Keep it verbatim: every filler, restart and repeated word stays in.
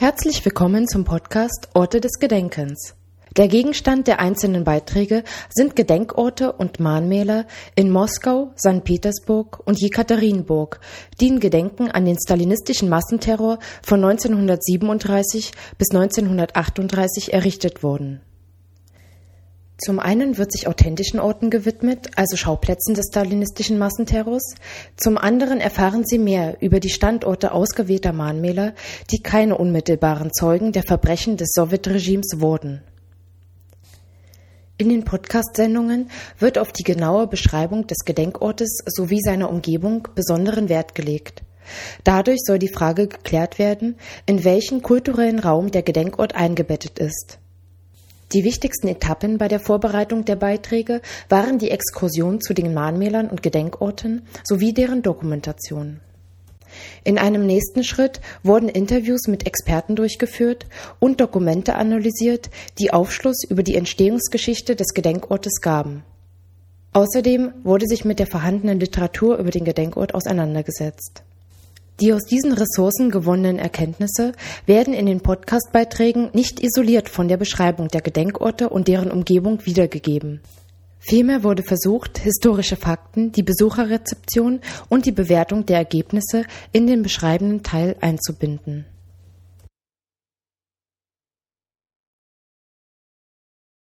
Herzlich willkommen zum Podcast Orte des Gedenkens. Der Gegenstand der einzelnen Beiträge sind Gedenkorte und Mahnmäler in Moskau, Sankt Petersburg und Jekaterinburg, die in Gedenken an den stalinistischen Massenterror von neunzehnhundertsiebenunddreißig bis neunzehnhundertachtunddreißig errichtet wurden. Zum einen wird sich authentischen Orten gewidmet, also Schauplätzen des stalinistischen Massenterrors. Zum anderen erfahren Sie mehr über die Standorte ausgewählter Mahnmäler, die keine unmittelbaren Zeugen der Verbrechen des Sowjetregimes wurden. In den Podcast-Sendungen wird auf die genaue Beschreibung des Gedenkortes sowie seiner Umgebung besonderen Wert gelegt. Dadurch soll die Frage geklärt werden, in welchen kulturellen Raum der Gedenkort eingebettet ist. Die wichtigsten Etappen bei der Vorbereitung der Beiträge waren die Exkursion zu den Mahnmälern und Gedenkorten sowie deren Dokumentation. In einem nächsten Schritt wurden Interviews mit Experten durchgeführt und Dokumente analysiert, die Aufschluss über die Entstehungsgeschichte des Gedenkortes gaben. Außerdem wurde sich mit der vorhandenen Literatur über den Gedenkort auseinandergesetzt. Die aus diesen Ressourcen gewonnenen Erkenntnisse werden in den Podcast-Beiträgen nicht isoliert von der Beschreibung der Gedenkorte und deren Umgebung wiedergegeben. Vielmehr wurde versucht, historische Fakten, die Besucherrezeption und die Bewertung der Ergebnisse in den beschreibenden Teil einzubinden.